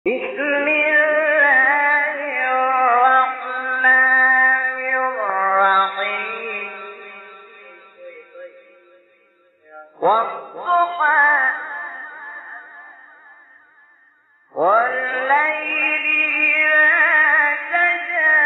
بسم الله الرحمن الرحيم والضحى والليل إذا سجى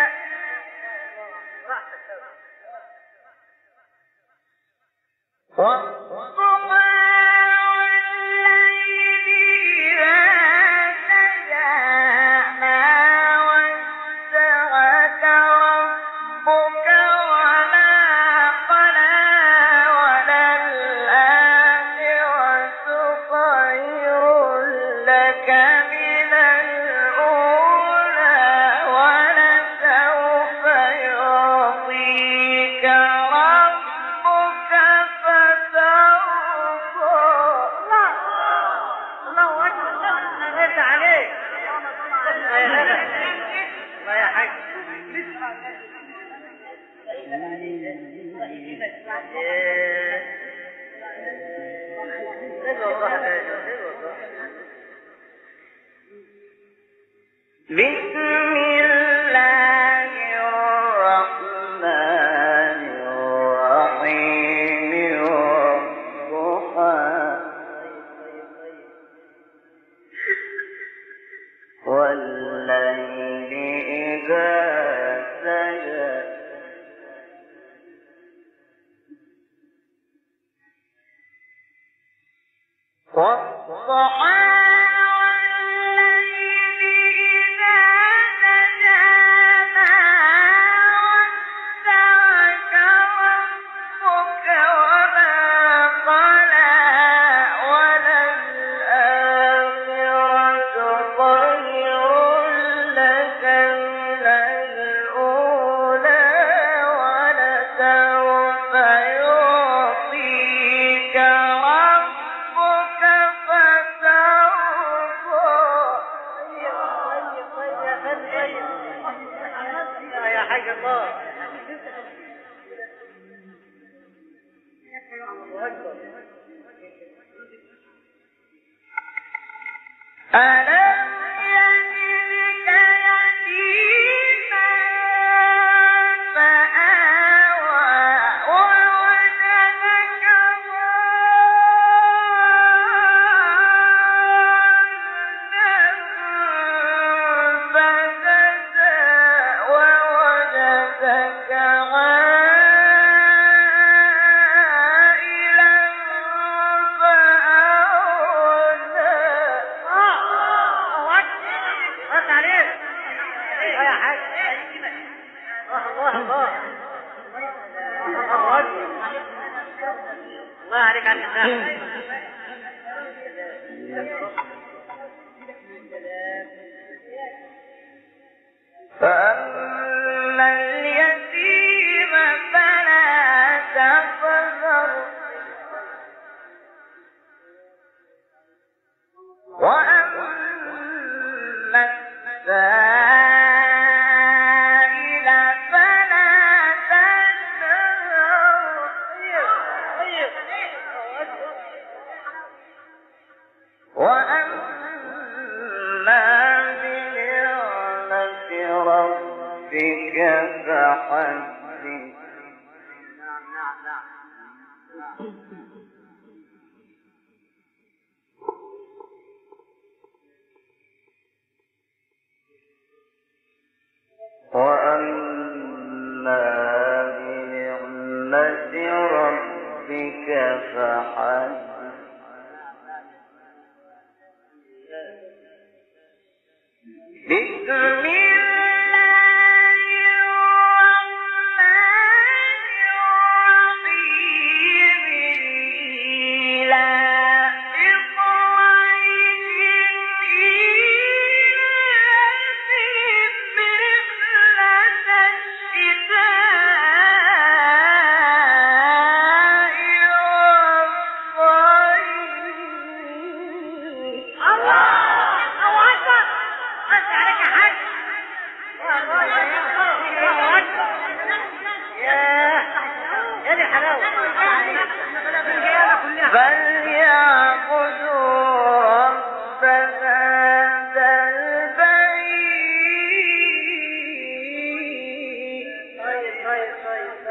بسم الله الرحمن الرحيم والضحى والليل إذا سجى والضحى ألم يجدك يتيما فآوى ووجدك ضالا فهدى ووجدك الله عليك على الإسلام. فأما اليتيم فلا تقهر وأما السائل فلا تنهر وأما بنعمة ربك فحدث وأما بنعمة ربك فحدث بسم الله الرحمن الرحيم إيلاف قريش إيلافهم رحلة الشتاء والصيف. الله أكبر. أنت عليك حاج. فليعبدوا رب هذا طيب